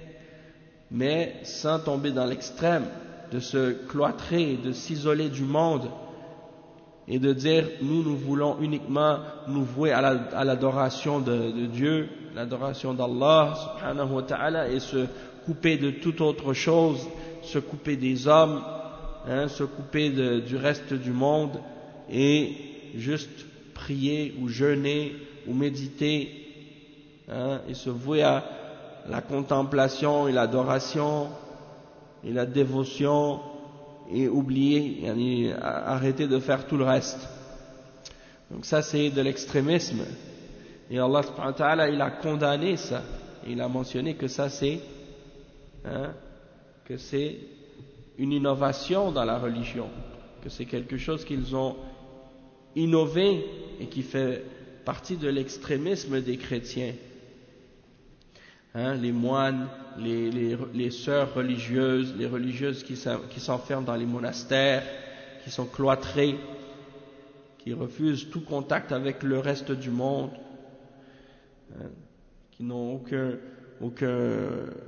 mais sans tomber dans l'extrême, de se cloîtrer, de s'isoler du monde et de dire nous nous voulons uniquement nous vouer à, la, à l'adoration de, de Dieu, l'adoration d'Allah subhanahu wa ta'ala, et se couper de toute autre chose, se couper des hommes, hein, se couper de, du reste du monde et juste prier ou jeûner ou méditer, hein, et se vouer à la contemplation et l'adoration et la dévotion et oublier, yani, arrêter de faire tout le reste. Donc ça c'est de l'extrémisme et Allah subhanahu wa ta'ala il a condamné ça, il a mentionné que ça c'est, hein, que c'est une innovation dans la religion, que c'est quelque chose qu'ils ont innové et qui fait partie de l'extrémisme des chrétiens. Hein, les moines, les, les, les sœurs religieuses, les religieuses qui, qui s'enferment dans les monastères, qui sont cloîtrées, qui refusent tout contact avec le reste du monde, hein, qui n'ont aucun, aucun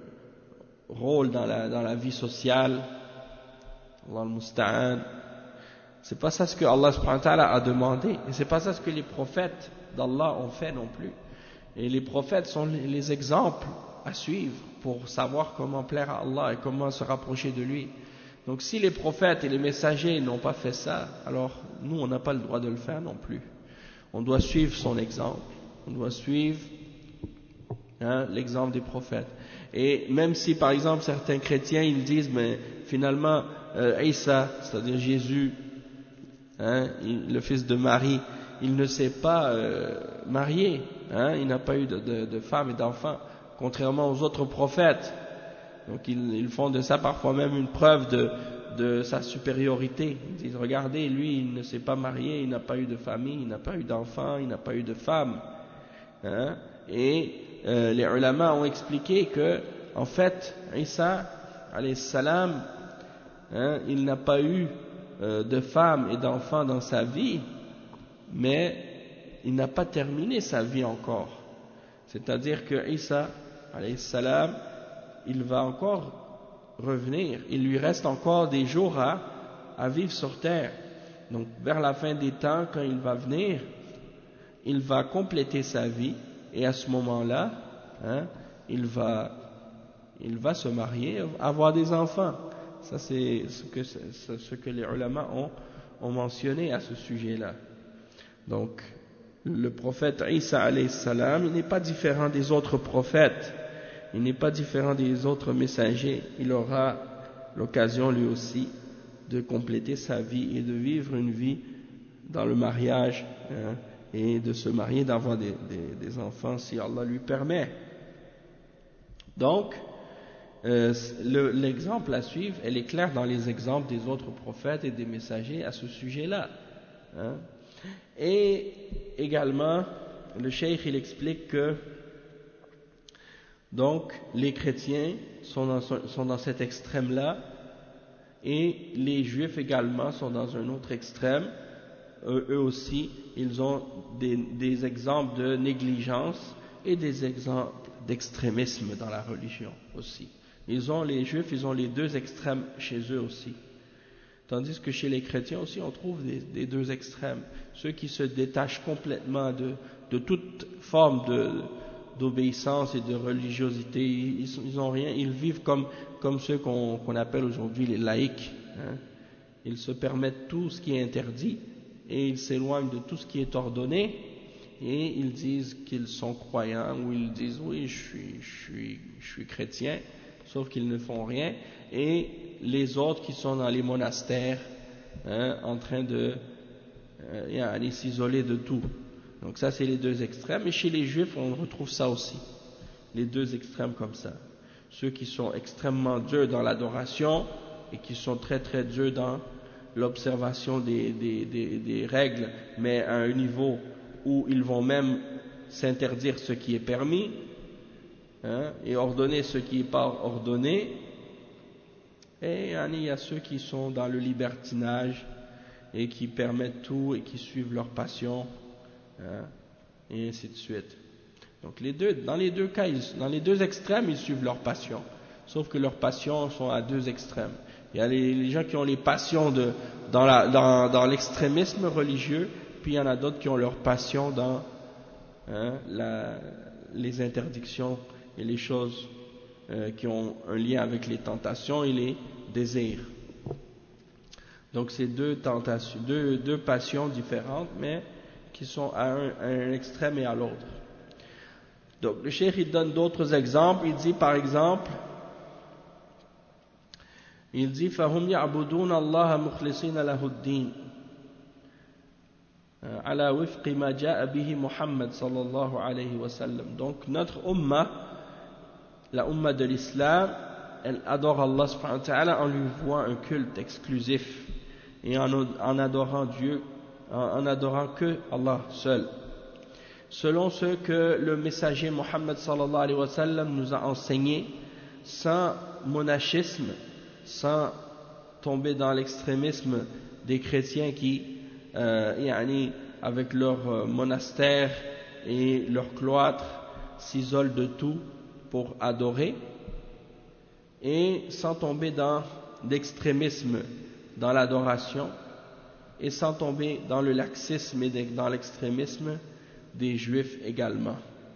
rôle dans la, dans la vie sociale. Allah al-Musta'an. C'est pas ça ce que Allah subhanahu wa ta'ala a demandé, et c'est pas ça ce que les prophètes d'Allah ont fait non plus. Et les prophètes sont les exemples à suivre pour savoir comment plaire à Allah et comment se rapprocher de lui. Donc si les prophètes et les messagers n'ont pas fait ça, alors nous on n'a pas le droit de le faire non plus. On doit suivre son exemple, on doit suivre, hein, l'exemple des prophètes. Et même si par exemple certains chrétiens ils disent mais finalement euh, Isa, c'est-à-dire Jésus, hein, il, le fils de Marie, il ne s'est pas euh, marié, hein, il n'a pas eu de, de, de femme et d'enfant, contrairement aux autres prophètes. Donc ils, ils font de ça parfois même une preuve de, de sa supériorité. Ils disent regardez, lui il ne s'est pas marié, il n'a pas eu de famille, il n'a pas eu d'enfant, il n'a pas eu de femme, hein. Et euh, les ulama ont expliqué que en fait Isa alayhi salam, hein, il n'a pas eu euh, de femme et d'enfant dans sa vie, mais il n'a pas terminé sa vie encore. C'est-à-dire que Isa alayhi salam, il va encore revenir, il lui reste encore des jours à, à vivre sur terre. Donc vers la fin des temps, quand il va venir, il va compléter sa vie, et à ce moment-là, hein, il va, il va se marier, avoir des enfants. Ça c'est ce que, ce que les ulama ont, ont mentionné à ce sujet-là. Donc le prophète Isa alayhi salam, il n'est pas différent des autres prophètes. il n'est pas différent des autres messagers, il aura l'occasion lui aussi de compléter sa vie et de vivre une vie dans le mariage, hein, et de se marier, d'avoir des, des, des enfants si Allah lui permet. Donc, euh, le, l'exemple à suivre, elle est claire dans les exemples des autres prophètes et des messagers à ce sujet-là. Hein. Et également, le cheikh il explique que donc les chrétiens sont dans, sont dans cet extrême-là et les juifs également sont dans un autre extrême. Eux, eux aussi, ils ont des, des exemples de négligence et des exemples d'extrémisme dans la religion aussi. Ils ont, les juifs, ils ont les deux extrêmes chez eux aussi. Tandis que chez les chrétiens aussi, on trouve des, des deux extrêmes. Ceux qui se détachent complètement de, de toute forme de, d'obéissance et de religiosité, ils, ils ont rien, ils vivent comme, comme ceux qu'on, qu'on appelle aujourd'hui les laïcs. Hein. Ils se permettent tout ce qui est interdit et ils s'éloignent de tout ce qui est ordonné et ils disent qu'ils sont croyants ou ils disent oui, je suis, je suis, je suis chrétien, sauf qu'ils ne font rien. Et les autres qui sont dans les monastères, hein, en train de euh, aller s'isoler de tout. Donc ça c'est les deux extrêmes, et chez les juifs on retrouve ça aussi, les deux extrêmes comme ça. Ceux qui sont extrêmement durs dans l'adoration et qui sont très très durs dans l'observation des, des, des, des règles, mais à un niveau où ils vont même s'interdire ce qui est permis, hein, et ordonner ce qui n'est pas ordonné. Et il y a ceux qui sont dans le libertinage et qui permettent tout et qui suivent leur passion, hein, et ainsi de suite. Donc les deux, dans les deux cas, ils, dans les deux extrêmes, ils suivent leur passion, sauf que leurs passions sont à deux extrêmes. Il y a les, les gens qui ont les passions de, dans, la, dans, dans l'extrémisme religieux, puis il y en a d'autres qui ont leur passion dans, hein, la, les interdictions et les choses euh, qui ont un lien avec les tentations et les désirs. Donc c'est deux tentations, deux, deux passions différentes, mais qui sont à un, à un extrême et à l'autre. Donc le cheikh il donne d'autres exemples. Il dit par exemple, il dit فَهُمْ يَعْبُدُونَ اللَّهَ مُخْلِصِينَ لَهُ الدِّينَ على وفق ما جاء به محمد صلى الله عليه وسلم. Donc notre umma, la umma de l'islam, elle adore Allah subhanahu wa ta'ala en lui vouant un culte exclusif et en, en adorant Dieu, en, en adorant que Allah seul, selon ce que le messager Mohammed sallallahu alayhi wa sallam nous a enseigné, sans monachisme, sans tomber dans l'extrémisme des chrétiens qui, euh, yani, avec leur euh, monastère et leur cloître, s'isolent de tout pour adorer, et sans tomber dans l'extrémisme dans l'adoration, et sans tomber dans le laxisme et dans l'extrémisme des juifs également.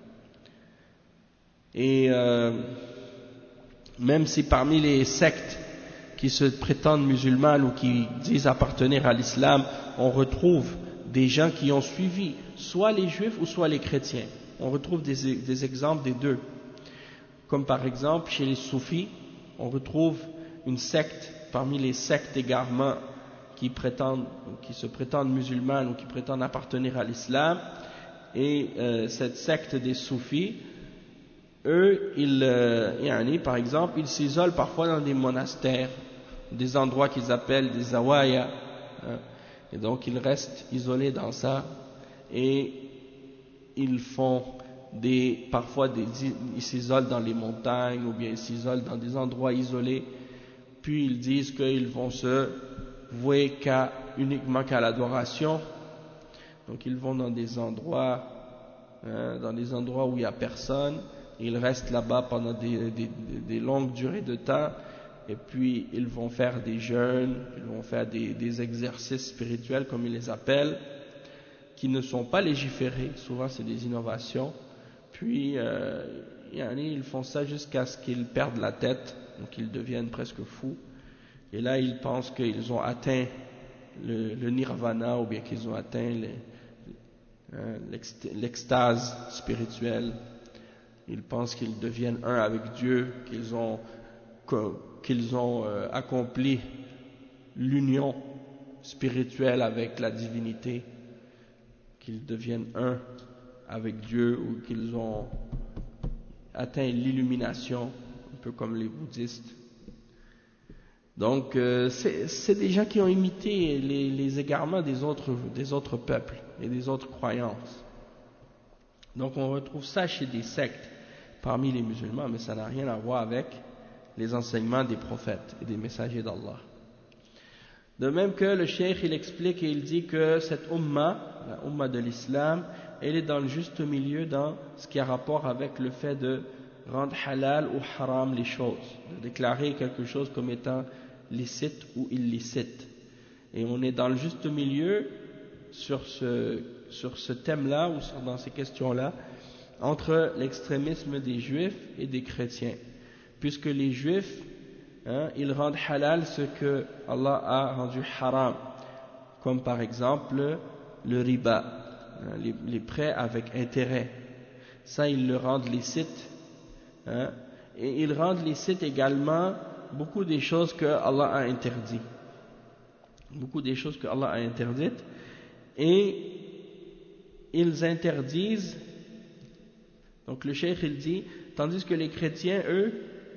Et euh, même si parmi les sectes qui se prétendent musulmanes ou qui disent appartenir à l'islam, on retrouve des gens qui ont suivi soit les juifs ou soit les chrétiens. On retrouve des, des exemples des deux. Comme par exemple chez les soufis, on retrouve une secte parmi les sectes d'égarement qui prétendent, qui se prétendent musulmanes ou qui prétendent appartenir à l'islam. Et euh, cette secte des soufis, eux, ils, euh, yani, par exemple, ils s'isolent parfois dans des monastères, des endroits qu'ils appellent des zawaya, hein, et donc ils restent isolés dans ça, et ils font des, parfois des, ils s'isolent dans les montagnes, ou bien ils s'isolent dans des endroits isolés, puis ils disent qu'ils vont se vouer qu'à, uniquement qu'à l'adoration. Donc ils vont dans des endroits, hein, dans des endroits où il n'y a personne, ils restent là-bas pendant des, des, des longues durées de temps, et puis ils vont faire des jeûnes, ils vont faire des, des exercices spirituels comme ils les appellent, qui ne sont pas légiférés, souvent c'est des innovations, puis euh, ils font ça jusqu'à ce qu'ils perdent la tête, donc ils deviennent presque fous, et là ils pensent qu'ils ont atteint le, le nirvana, ou bien qu'ils ont atteint les, l'extase spirituelle, Ils pensent qu'ils deviennent un avec Dieu, qu'ils ont, qu'ils ont euh, accompli l'union spirituelle avec la divinité, qu'ils deviennent un avec Dieu ou qu'ils ont atteint l'illumination, un peu comme les bouddhistes. Donc euh, c'est des gens qui ont imité les, les égarements des autres, des autres peuples et des autres croyances. Donc on retrouve ça chez des sectes parmi les musulmans, mais ça n'a rien à voir avec les enseignements des prophètes et des messagers d'Allah. De même que le cheikh il explique et il dit que cette umma, la umma de l'islam, elle est dans le juste milieu dans ce qui a rapport avec le fait de rendre halal ou haram les choses, de déclarer quelque chose comme étant licite ou illicite. Et on est dans le juste milieu sur ce, sur ce thème-là ou sur, dans ces questions-là entre l'extrémisme des juifs et des chrétiens, puisque les juifs, hein, ils rendent halal ce que Allah a rendu haram, comme par exemple le riba, hein, les, les prêts avec intérêt. Ça, ils le rendent licite, hein, et ils rendent licite également beaucoup des choses que Allah a interdites, beaucoup des choses que Allah a interdites, et ils interdisent. Donc le cheikh il dit, tandis que les chrétiens, eux,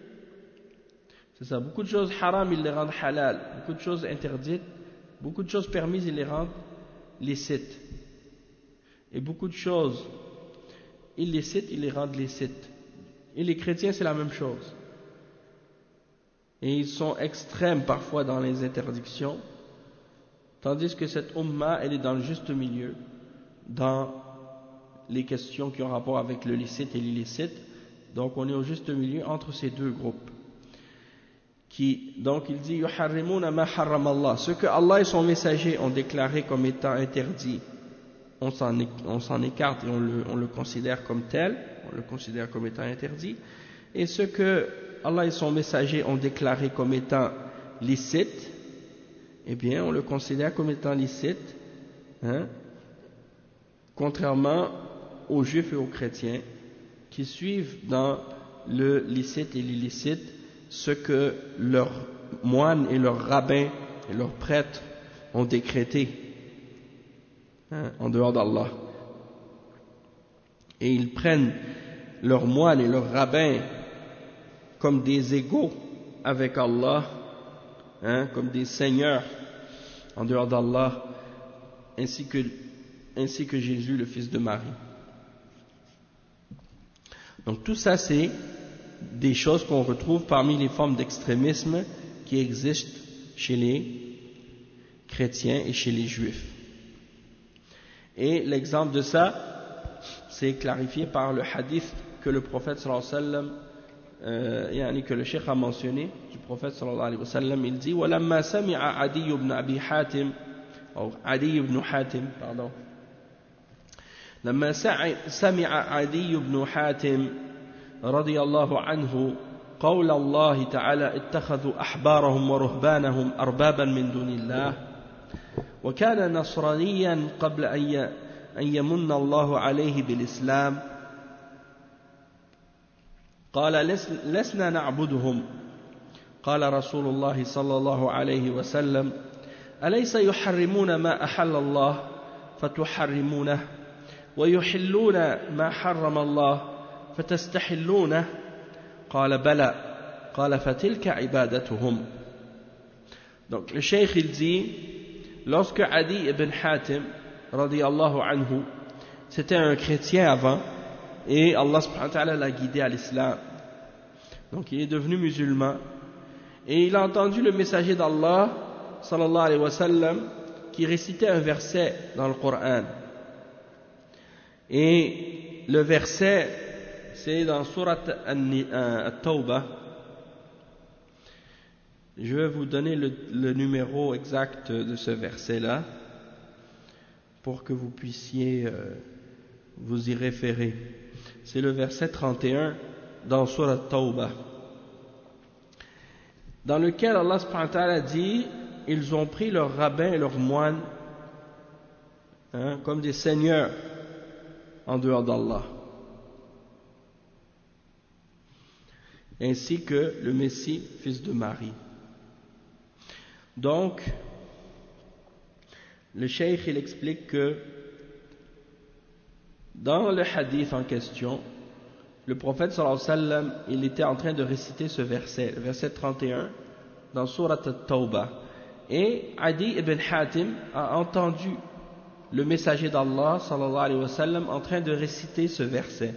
c'est ça, beaucoup de choses haram, ils les rendent halal, beaucoup de choses interdites, beaucoup de choses permises, ils les rendent licites, et beaucoup de choses illicites, ils les rendent licites. Et les chrétiens, c'est la même chose. Et ils sont extrêmes parfois dans les interdictions, tandis que cette umma, elle est dans le juste milieu, dans les questions qui ont rapport avec le licite et l'illicite. Donc on est au juste milieu entre ces deux groupes. Qui, donc il dit yuharrimuna ma harrama Allah, ce que Allah et son messager ont déclaré comme étant interdit, on s'en on s'en écarte et on le, on le considère comme tel, on le considère comme étant interdit, et ce que Allah et son messager ont déclaré comme étant licite, eh bien on le considère comme étant licite, hein, contrairement aux juifs et aux chrétiens qui suivent dans le licite et l'illicite ce que leurs moines et leurs rabbins et leurs prêtres ont décrété, hein, en dehors d'Allah. Et ils prennent leurs moines et leurs rabbins comme des égaux avec Allah, hein, comme des seigneurs en dehors d'Allah, ainsi que, ainsi que Jésus, le fils de Marie. Donc tout ça, c'est des choses qu'on retrouve parmi les formes d'extrémisme qui existent chez les chrétiens et chez les juifs. Et l'exemple de ça, c'est clarifié par le hadith que le prophète sallallahu alayhi wa sallam, euh, yani que le cheikh a mentionné, du prophète sallallahu alayhi wa sallam, il dit وَلَمَّا سَمِعَ عَدِيُّ بْنَ أَبِي حَاتِمٍ أو عدي بن حاتم pardon لما سمع عدي بن حاتم رضي الله عنه قول الله تعالى اتخذوا أحبارهم ورهبانهم أربابا من دون الله وكان نصرانيا قبل أن يمن الله عليه بالإسلام قال لسنا نعبدهم قال رسول الله صلى الله عليه وسلم أليس يحرمون ما أحل الله فتحرمونه ويحلون ما حرم الله فتستحلونه قال بلى قال فتلك عبادتهم. Donc le cheikh il dit, lorsque Adi ibn Hatim radiyallahu anhu, c'était un chrétien avant et Allah subhanahu wa ta'ala l'a guidé à l'islam, donc il est devenu musulman et il a entendu le messager d'Allah sallallahu alayhi wa sallam qui récitait un verset dans le Coran. Et le verset, c'est dans Surat At-Tawbah. Je vais vous donner le, le numéro exact de ce verset-là pour que vous puissiez euh, vous y référer. C'est le verset trente et un dans Surat At-Tawbah, dans lequel Allah subhanahu wa ta'ala dit: ils ont pris leurs rabbins et leurs moines, hein, comme des seigneurs en dehors d'Allah. ainsi que le Messie, fils de Marie. Donc, le cheikh il explique que dans le hadith en question, le prophète sallallahu alayhi wa sallam, il était en train de réciter ce verset, le verset trente et un, dans Surat At-Tawbah. Et Adi ibn Hatim a entendu le messager d'Allah sallallahu alayhi wa sallam en train de réciter ce verset.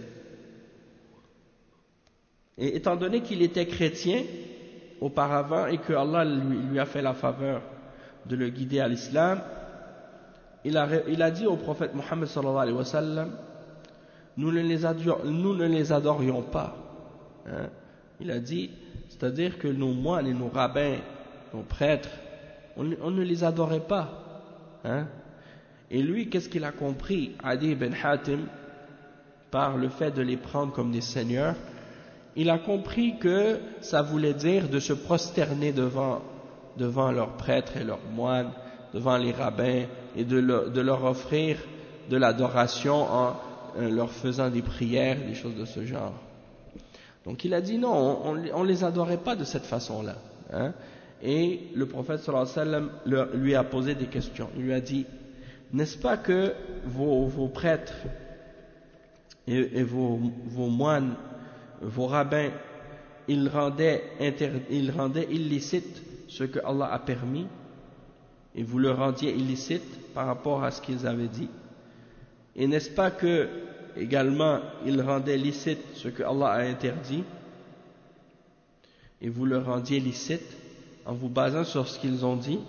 Et étant donné qu'il était chrétien auparavant et que Allah lui, lui a fait la faveur de le guider à l'islam, il a, il a dit au prophète Muhammad sallallahu alayhi wa sallam, nous ne les, ador, nous ne les adorions pas. Hein? Il a dit, c'est-à-dire que nos moines et nos rabbins, nos prêtres, on, on ne les adorait pas. Hein? Et lui, qu'est-ce qu'il a compris, Adi ibn Hatim, par le fait de les prendre comme des seigneurs? Il a compris que ça voulait dire de se prosterner devant, devant leurs prêtres et leurs moines, devant les rabbins, et de, le, de leur offrir de l'adoration en euh, leur faisant des prières, des choses de ce genre. Donc il a dit non, on ne les adorait pas de cette façon-là. Hein? Et le prophète sallallahu alayhi wa sallam lui a posé des questions. Il lui a dit, n'est-ce pas que vos, vos prêtres et, et vos, vos moines, vos rabbins, ils rendaient, inter, ils rendaient illicite ce que Allah a permis, et vous le rendiez illicite par rapport à ce qu'ils avaient dit. Et n'est-ce pas que également ils rendaient licite ce que Allah a interdit, et vous le rendiez licite en vous basant sur ce qu'ils ont dit?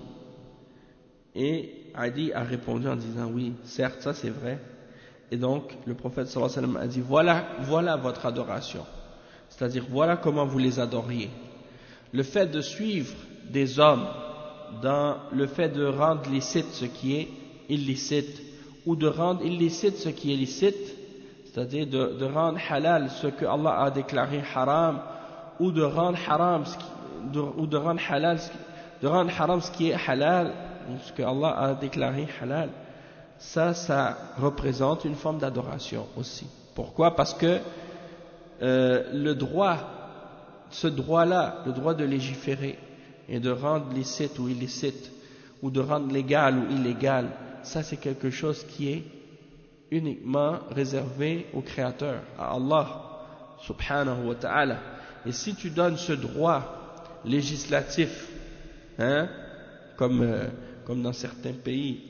Et Adi a répondu en disant oui, certes, ça c'est vrai. Et donc le prophète sallallahu alayhi wa sallam a dit voilà, voilà votre adoration. C'est-à-dire, voilà comment vous les adoriez. Le fait de suivre des hommes dans le fait de rendre licite ce qui est illicite, ou de rendre illicite ce qui est licite, c'est-à-dire de, de rendre halal ce que Allah a déclaré haram, ou de rendre haram ce qui, de, ou de rendre halal ce qui, de rendre haram ce qui est halal, ce que Allah a déclaré halal, ça, ça représente une forme d'adoration aussi. Pourquoi? Parce que Euh, le droit, ce droit-là, le droit de légiférer et de rendre licite ou illicite, ou de rendre légal ou illégal, ça c'est quelque chose qui est uniquement réservé au Créateur, à Allah subhanahu wa ta'ala. Et si tu donnes ce droit législatif, hein, comme, euh, comme dans certains pays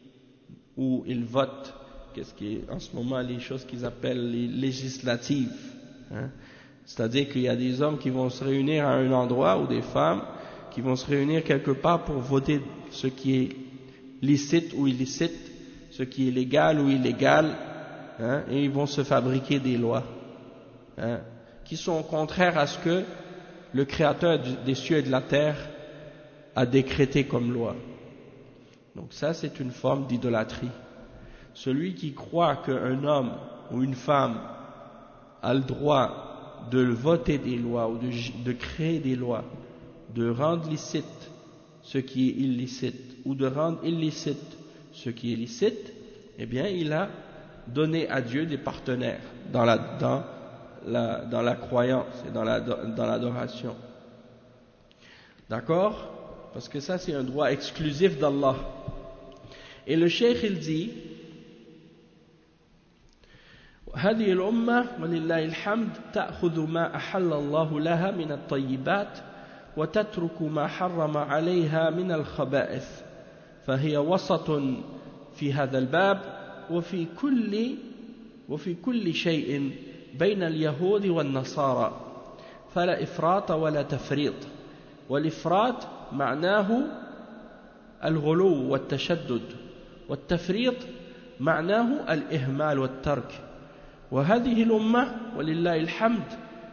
où ils votent, qu'est-ce qui est en ce moment les choses qu'ils appellent les législatives, hein? C'est-à-dire qu'il y a des hommes qui vont se réunir à un endroit, ou des femmes qui vont se réunir quelque part pour voter ce qui est licite ou illicite, ce qui est légal ou illégal, hein? Et ils vont se fabriquer des lois, hein, qui sont contraires à ce que le Créateur des cieux et de la terre a décrété comme loi. Donc ça c'est une forme d'idolâtrie. Celui qui croit qu'un homme ou une femme a le droit de voter des lois ou de, de créer des lois, de rendre licite ce qui est illicite ou de rendre illicite ce qui est licite, eh bien il a donné à Dieu des partenaires dans la, dans la, dans la croyance et dans, la, dans l'adoration. D'accord? Parce que ça c'est un droit exclusif d'Allah. Et le cheikh il dit, هذه الأمة ولله الحمد تأخذ ما أحل الله لها من الطيبات وتترك ما حرم عليها من الخبائث فهي وسط في هذا الباب وفي كل وفي كل شيء بين اليهود والنصارى فلا إفراط ولا تفريط والإفراط معناه الغلو والتشدد والتفريط معناه الإهمال والترك وهذه الأمة ولله الحمد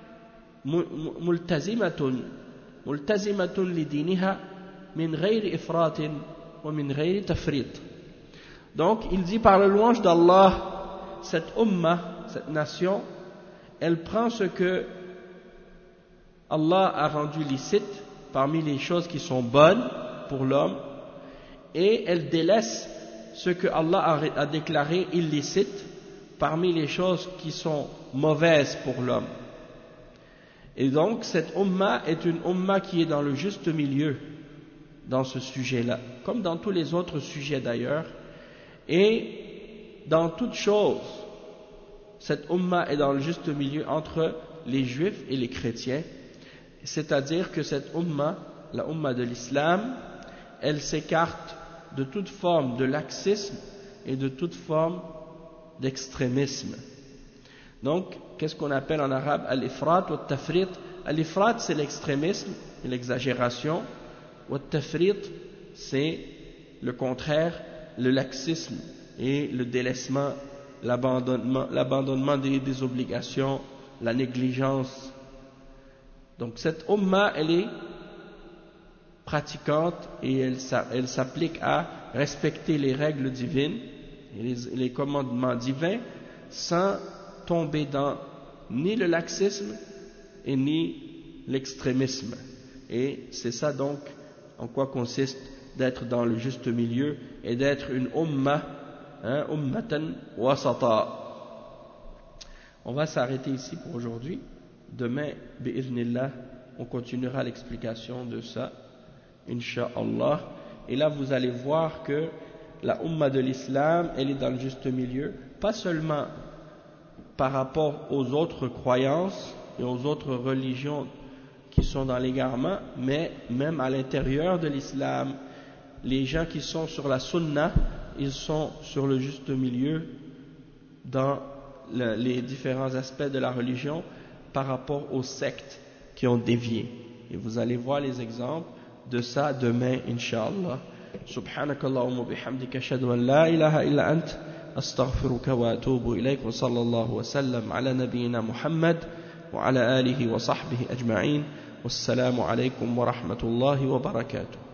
ملتزمة ملتزمة لدينها من غير إفراط ومن غير تفريط. Donc il dit par le louange d'Allah, cette umma, cette nation, elle prend ce que Allah a rendu licite parmi les choses qui sont bonnes pour l'homme et elle délaisse ce que Allah a déclaré illicite parmi les choses qui sont mauvaises pour l'homme. Et donc cette umma est une umma qui est dans le juste milieu dans ce sujet-là, comme dans tous les autres sujets d'ailleurs. Et dans toute chose, cette umma est dans le juste milieu entre les juifs et les chrétiens, c'est-à-dire que cette umma, la umma de l'islam, elle s'écarte de toute forme de laxisme et de toute forme d'extrémisme. Donc, qu'est-ce qu'on appelle en arabe al-ifrat ou al-tafrit? Al-ifrat, c'est l'extrémisme et l'exagération, ou al-tafrit, c'est le contraire, le laxisme et le délaissement, l'abandonnement, l'abandonnement des, des obligations, la négligence. Donc cette umma, elle est pratiquante et elle, elle s'applique à respecter les règles divines et les, les commandements divins sans tomber dans ni le laxisme et ni l'extrémisme. Et c'est ça donc en quoi consiste d'être dans le juste milieu et d'être une umma, hein, ummatan wasata. On va s'arrêter ici pour aujourd'hui. Demain, bi'idhnillah, on continuera l'explication de ça, incha'Allah. Et là, vous allez voir que la umma de l'islam, elle est dans le juste milieu, pas seulement par rapport aux autres croyances et aux autres religions qui sont dans l'égarement, mais même à l'intérieur de l'islam, les gens qui sont sur la sunna, ils sont sur le juste milieu dans le, les différents aspects de la religion par rapport aux sectes qui ont dévié. Et vous allez voir les exemples de ça demain, incha'Allah. Subhanakallahumma bihamdika ashhadu an la ilaha illa ant astaghfiruka wa atubu ilayk wa sallallahu wa sallam ala nabiyyina Muhammad wa ala alihi wa sahbihi ajma'in. Wassalamu alaykum wa rahmatullahi wa barakatuh.